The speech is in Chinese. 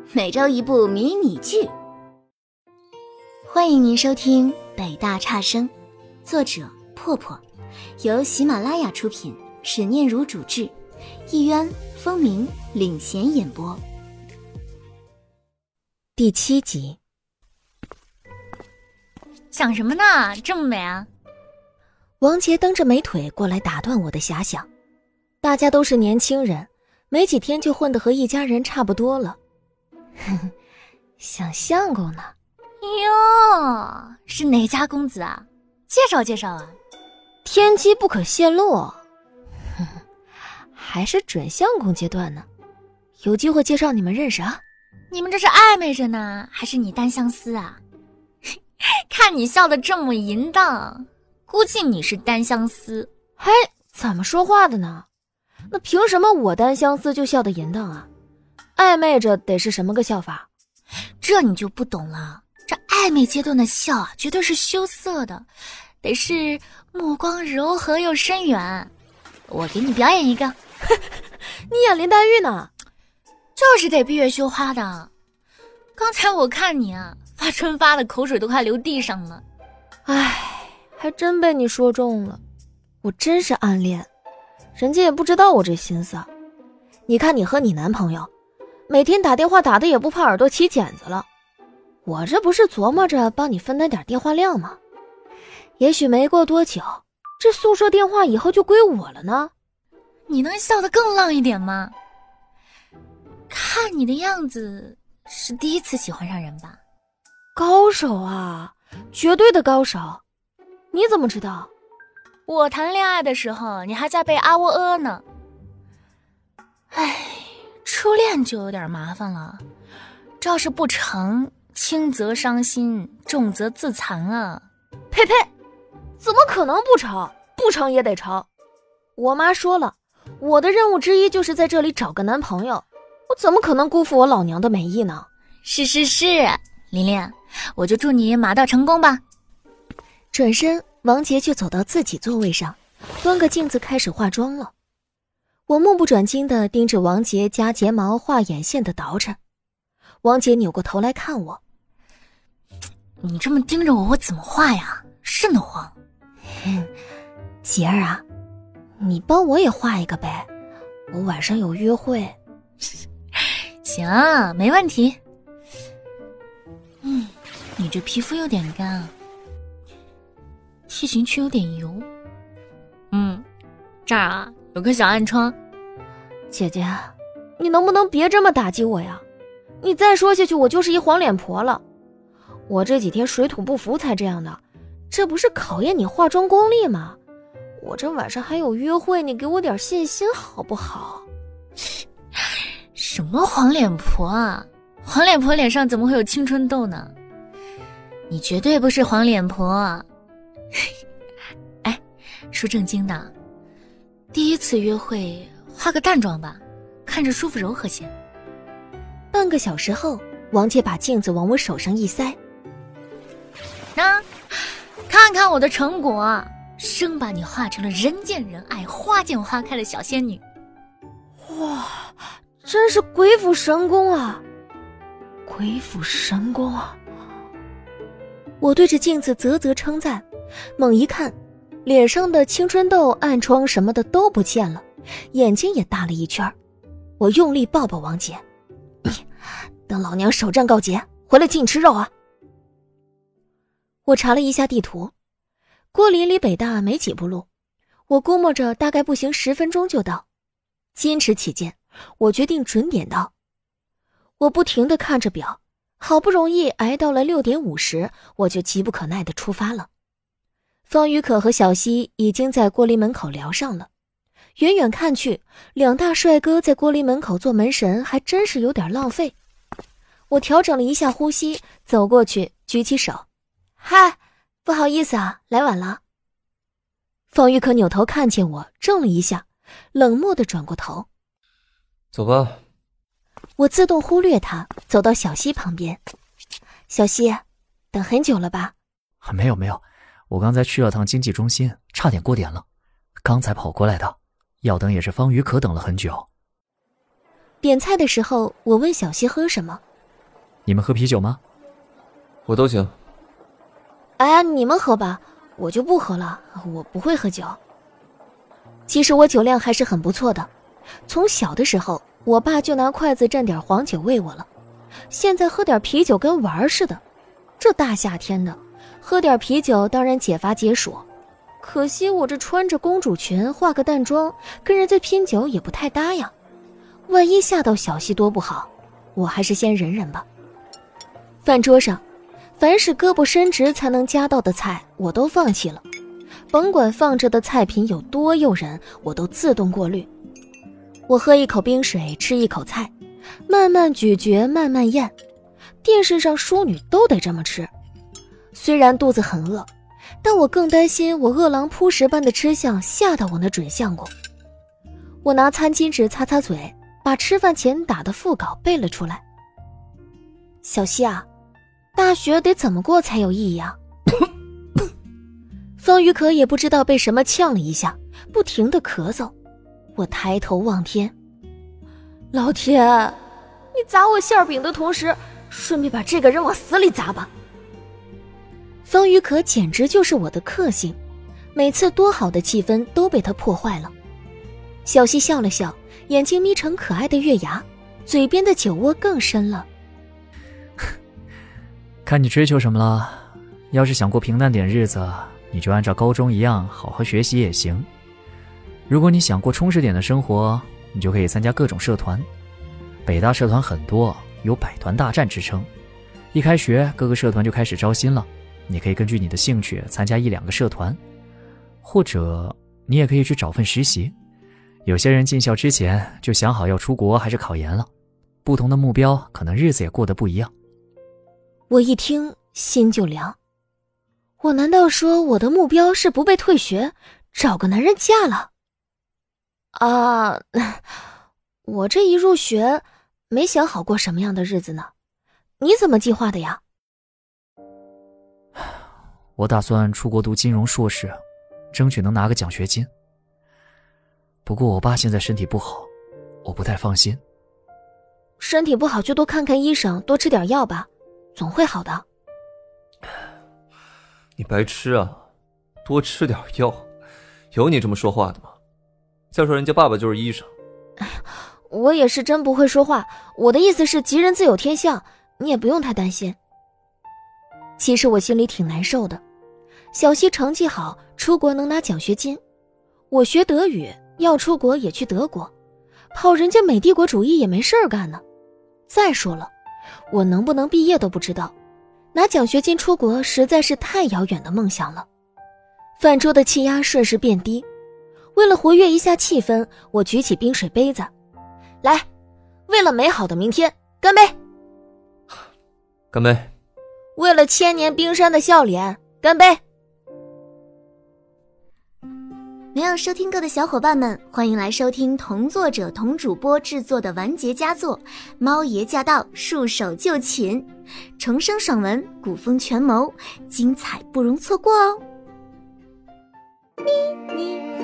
每周一部迷你剧。欢迎您收听北大差生，作者破破，由喜马拉雅出品，史念如主制，一渊、风鸣领衔演播。第7集。 想什么呢？这么美啊！ 王杰蹬着美腿过来打断我的遐想。大家都是年轻人，没几天就混得和一家人差不多了。想相公呢？ 哟，是哪家公子啊？介绍介绍啊！ 天机不可泄露。还是准相公阶段呢，有机会介绍你们认识啊。 你们这是暧昧着呢，还是你单相思啊？看你笑得这么淫荡，估计你是单相思。 嘿，怎么说话的呢？那凭什么我单相思就笑得淫荡啊？暧昧着得是什么个笑法？ 这你就不懂了。这暧昧阶段的笑啊，绝对是羞涩的，得是目光柔和又深远。我给你表演一个。 你演林黛玉呢？ 就是得闭月羞花的。刚才我看你啊，发春发的口水都快流地上了。 唉，还真被你说中了。我真是暗恋，人家也不知道我这心思。你看你和你男朋友每天打电话打的也不怕耳朵起茧子了，我这不是琢磨着帮你分担点电话量吗？也许没过多久，这宿舍电话以后就归我了呢。 你能笑得更浪一点吗？看你的样子是第一次喜欢上人吧？ 高手啊，绝对的高手。你怎么知道？ 我谈恋爱的时候你还在背阿喔呢。唉，初恋就有点麻烦了，这要是不成，轻则伤心，重则自残啊！ 呸呸，怎么可能不成？不成也得成。我妈说了，我的任务之一就是在这里找个男朋友，我怎么可能辜负我老娘的美意呢？ 是，琳琳，我就祝你马到成功吧。 转身，王杰就走到自己座位上，端个镜子开始化妆了。我目不转睛地盯着王杰夹睫毛画眼线的捯饬。王杰扭过头来看我。 你这么盯着我，我怎么画呀？瘆得慌。 杰儿啊，你帮我也画一个呗，我晚上有约会。 行，没问题。你这皮肤有点干啊，T 型区有点油。这儿啊有个小暗疮。 姐姐，你能不能别这么打击我呀？你再说下去我就是一黄脸婆了。我这几天水土不服才这样的，这不是考验你化妆功力吗？我这晚上还有约会，你给我点信心好不好？ 什么黄脸婆啊？黄脸婆脸上怎么会有青春痘呢？你绝对不是黄脸婆。哎，说正经的，第一次约会化个淡妆吧，看着舒服柔和些。 半个小时后，王姐把镜子往我手上一塞。 那，看看我的成果，生把你画成了人见人爱、花见花开的小仙女。 哇，真是鬼斧神工啊！鬼斧神工啊！我对着镜子啧啧称赞，猛一看，脸上的青春痘、暗疮什么的都不见了，眼睛也大了一圈。我用力抱抱王姐，等老娘首战告捷，回来请你吃肉啊！我查了一下地图，郭林离北大没几步路，我估摸着大概步行10分钟就到。坚持起见，我决定准点到。我不停地看着表，好不容易挨到了6点50，我就急不可耐地出发了。方宇可和小西已经在郭林门口聊上了，远远看去，2大帅哥在郭林门口做门神还真是有点浪费。我调整了一下呼吸，走过去举起手，嗨，不好意思啊，来晚了。方玉可扭头看见我，怔了一下，冷漠地转过头。 走吧。 我自动忽略他，走到小西旁边。小西，等很久了吧？ 没有，我刚才去了趟经济中心，差点过点了，刚才跑过来的，要等也是方宇可等了很久。 点菜的时候，我问小西喝什么， 你们喝啤酒吗？ 我都行。 哎，你们喝吧，我就不喝了，我不会喝酒。其实我酒量还是很不错的，从小的时候，我爸就拿筷子蘸点黄酒喂我了。现在喝点啤酒跟玩似的，这大夏天的，喝点啤酒当然解乏解暑。可惜我这穿着公主裙，化个淡妆，跟人家拼酒也不太搭呀。万一吓到小西多不好，我还是先忍忍吧。饭桌上，凡是胳膊伸直才能夹到的菜，我都放弃了。甭管放着的菜品有多诱人，我都自动过滤。我喝一口冰水，吃一口菜，慢慢咀嚼，慢慢咽。电视上淑女都得这么吃。虽然肚子很饿，但我更担心我饿狼扑食般的吃相吓到我那准相公。我拿餐巾纸擦擦嘴，把吃饭前打的副稿背了出来。小西啊，大学得怎么过才有意义啊？方玉可也不知道被什么呛了一下，不停地咳嗽。我抬头望天，老天，你砸我馅饼的同时，顺便把这个人往死里砸吧。方玉可简直就是我的克星，每次多好的气氛都被他破坏了。小西笑了笑，眼睛眯成可爱的月牙，嘴边的酒窝更深了。 看你追求什么了，要是想过平淡点日子，你就按照高中一样好好学习也行。如果你想过充实点的生活，你就可以参加各种社团。北大社团很多，有百团大战之称。一开学，各个社团就开始招新了，你可以根据你的兴趣参加1-2个社团，或者你也可以去找份实习。有些人进校之前就想好要出国还是考研了，不同的目标，可能日子也过得不一样。 我一听心就凉，我难道说我的目标是不被退学，找个男人嫁了？啊，我这一入学，没想好过什么样的日子呢。你怎么计划的呀？ 我打算出国读金融硕士，争取能拿个奖学金。不过我爸现在身体不好，我不太放心。 身体不好就多看看医生，多吃点药吧，总会好的。 你白痴啊，多吃点药，有你这么说话的吗？再说人家爸爸就是医生。 哎呀，我也是真不会说话，我的意思是吉人自有天相，你也不用太担心。其实我心里挺难受的，小西成绩好，出国能拿奖学金，我学德语，要出国也去德国，跑人家美帝国主义也没事儿干呢。再说了，我能不能毕业都不知道，拿奖学金出国实在是太遥远的梦想了。饭桌的气压瞬时变低，为了活跃一下气氛，我举起冰水杯子，来，为了美好的明天，干杯！ 干杯！ 为了千年冰山的笑脸，干杯！ 没有收听够的小伙伴们，欢迎来收听同作者同主播制作的完结佳作《猫爷驾到，束手就擒》，重生爽文，古风权谋，精彩不容错过哦！咪咪